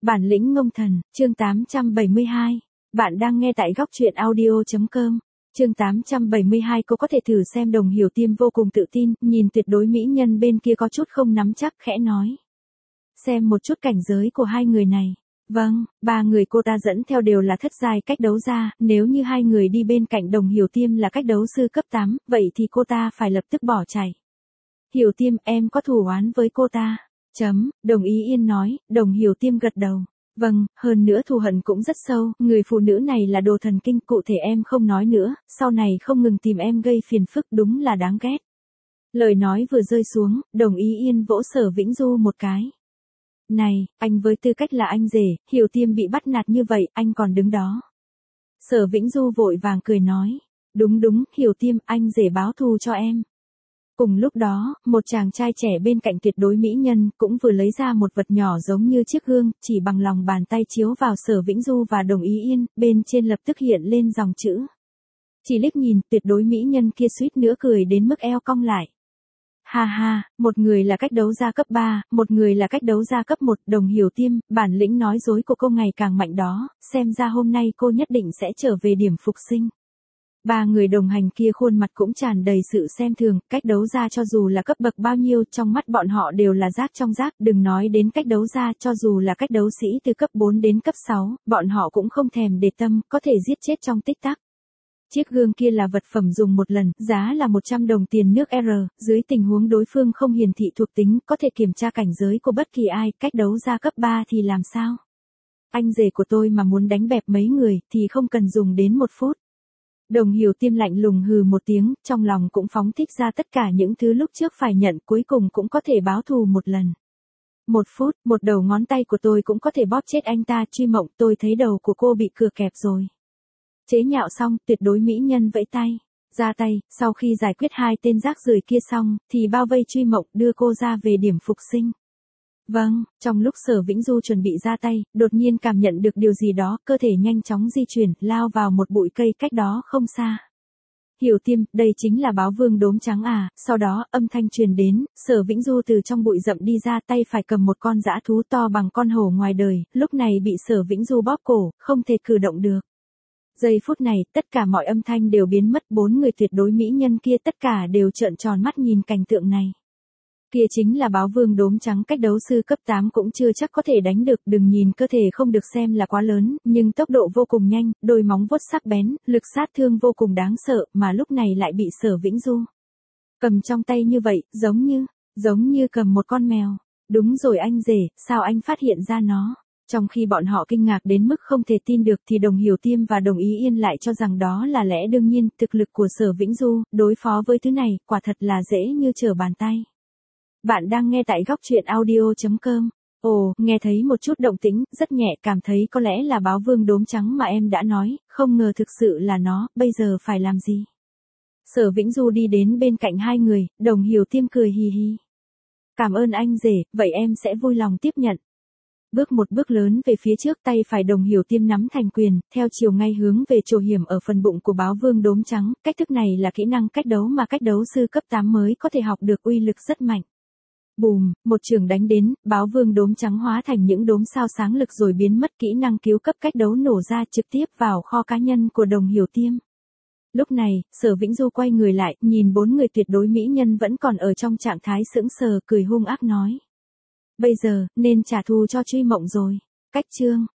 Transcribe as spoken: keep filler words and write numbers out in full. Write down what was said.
Bản lĩnh ngông thần, chương tám trăm bảy mươi hai. Bạn đang nghe tại góc truyện audio.com. Chương tám trăm bảy mươi hai. Cô có thể thử xem. Đồng Hiểu Tiêm vô cùng tự tin, nhìn tuyệt đối mỹ nhân bên kia có chút không nắm chắc, khẽ nói. Xem một chút cảnh giới của hai người này. Vâng, ba người cô ta dẫn theo đều là thất giai cách đấu gia, nếu như hai người đi bên cạnh Đồng Hiểu Tiêm là cách đấu sư cấp tám, vậy thì cô ta phải lập tức bỏ chạy. Hiểu Tiêm, em có thù oán với cô ta. Chấm, Đồng Ý Yên nói. Đồng Hiểu Tiêm gật đầu. Vâng, hơn nữa thù hận cũng rất sâu, người phụ nữ này là đồ thần kinh, cụ thể em không nói nữa, sau này không ngừng tìm em gây phiền phức, đúng là đáng ghét. Lời nói vừa rơi xuống, Đồng Ý Yên vỗ Sở Vĩnh Du một cái. Này, anh với tư cách là anh rể, Hiểu Tiêm bị bắt nạt như vậy, anh còn đứng đó. Sở Vĩnh Du vội vàng cười nói. Đúng đúng, Hiểu Tiêm, anh rể báo thù cho em. Cùng lúc đó, một chàng trai trẻ bên cạnh tuyệt đối mỹ nhân cũng vừa lấy ra một vật nhỏ giống như chiếc gương, chỉ bằng lòng bàn tay chiếu vào Sở Vĩnh Du và Đồng Ý Yên, bên trên lập tức hiện lên dòng chữ. Chỉ liếc nhìn, tuyệt đối mỹ nhân kia suýt nữa cười đến mức eo cong lại. Ha ha, một người là cách đấu gia cấp ba, một người là cách đấu gia cấp một, Đồng Hiểu Tiêm, bản lĩnh nói dối của cô ngày càng mạnh đó, xem ra hôm nay cô nhất định sẽ trở về điểm phục sinh. Ba người đồng hành kia khuôn mặt cũng tràn đầy sự xem thường, cách đấu gia cho dù là cấp bậc bao nhiêu trong mắt bọn họ đều là rác trong rác, đừng nói đến cách đấu gia cho dù là cách đấu sĩ từ cấp bốn đến cấp sáu, bọn họ cũng không thèm để tâm, có thể giết chết trong tích tắc. Chiếc gương kia là vật phẩm dùng một lần, giá là một trăm đồng tiền nước R, dưới tình huống đối phương không hiển thị thuộc tính, có thể kiểm tra cảnh giới của bất kỳ ai, cách đấu gia cấp ba thì làm sao? Anh rể của tôi mà muốn đánh bẹp mấy người, thì không cần dùng đến một phút. Đồng Hiểu Tiêm lạnh lùng hừ một tiếng, trong lòng cũng phóng thích ra tất cả những thứ lúc trước phải nhận, cuối cùng cũng có thể báo thù một lần. Một phút, một đầu ngón tay của tôi cũng có thể bóp chết anh ta. Truy Mộng, tôi thấy đầu của cô bị cưa kẹp rồi. Chế nhạo xong, tuyệt đối mỹ nhân vẫy tay, ra tay, sau khi giải quyết hai tên rác rưởi kia xong, thì bao vây Truy Mộng, đưa cô ra về điểm phục sinh. Vâng, trong lúc Sở Vĩnh Du chuẩn bị ra tay, đột nhiên cảm nhận được điều gì đó, cơ thể nhanh chóng di chuyển, lao vào một bụi cây cách đó không xa. Hiểu Tiêm, đây chính là báo vương đốm trắng à, sau đó, âm thanh truyền đến, Sở Vĩnh Du từ trong bụi rậm đi ra, tay phải cầm một con dã thú to bằng con hổ ngoài đời, lúc này bị Sở Vĩnh Du bóp cổ, không thể cử động được. Giây phút này, tất cả mọi âm thanh đều biến mất, bốn người tuyệt đối mỹ nhân kia tất cả đều trợn tròn mắt nhìn cảnh tượng này. Kia chính là báo vương đốm trắng, cách đấu sư cấp tám cũng chưa chắc có thể đánh được, đừng nhìn cơ thể không được xem là quá lớn, nhưng tốc độ vô cùng nhanh, đôi móng vuốt sắc bén, lực sát thương vô cùng đáng sợ, mà lúc này lại bị Sở Vĩnh Du cầm trong tay như vậy, giống như, giống như cầm một con mèo. Đúng rồi anh rể, sao anh phát hiện ra nó? Trong khi bọn họ kinh ngạc đến mức không thể tin được thì Đồng Hiểu Tiêm và Đồng Ý Yên lại cho rằng đó là lẽ đương nhiên, thực lực của Sở Vĩnh Du, đối phó với thứ này, quả thật là dễ như trở bàn tay. Bạn đang nghe tại góc truyện audio.com. Ồ, nghe thấy một chút động tĩnh, rất nhẹ, cảm thấy có lẽ là báo vương đốm trắng mà em đã nói, không ngờ thực sự là nó, bây giờ phải làm gì? Sở Vĩnh Du đi đến bên cạnh hai người, Đồng Hiểu Tiêm cười hì hì. Cảm ơn anh rể, vậy em sẽ vui lòng tiếp nhận. Bước một bước lớn về phía trước, tay phải Đồng Hiểu Tiêm nắm thành quyền, theo chiều ngay hướng về chỗ hiểm ở phần bụng của báo vương đốm trắng, cách thức này là kỹ năng cách đấu mà cách đấu sư cấp tám mới có thể học được, uy lực rất mạnh. Bùm, một trường đánh đến, báo vương đốm trắng hóa thành những đốm sao sáng lực rồi biến mất, kỹ năng cứu cấp cách đấu nổ ra trực tiếp vào kho cá nhân của Đồng Hiểu Tiêm. Lúc này, Sở Vĩnh Du quay người lại, nhìn bốn người tuyệt đối mỹ nhân vẫn còn ở trong trạng thái sững sờ, cười hung ác nói. Bây giờ, nên trả thù cho Truy Mộng rồi. Cách chương.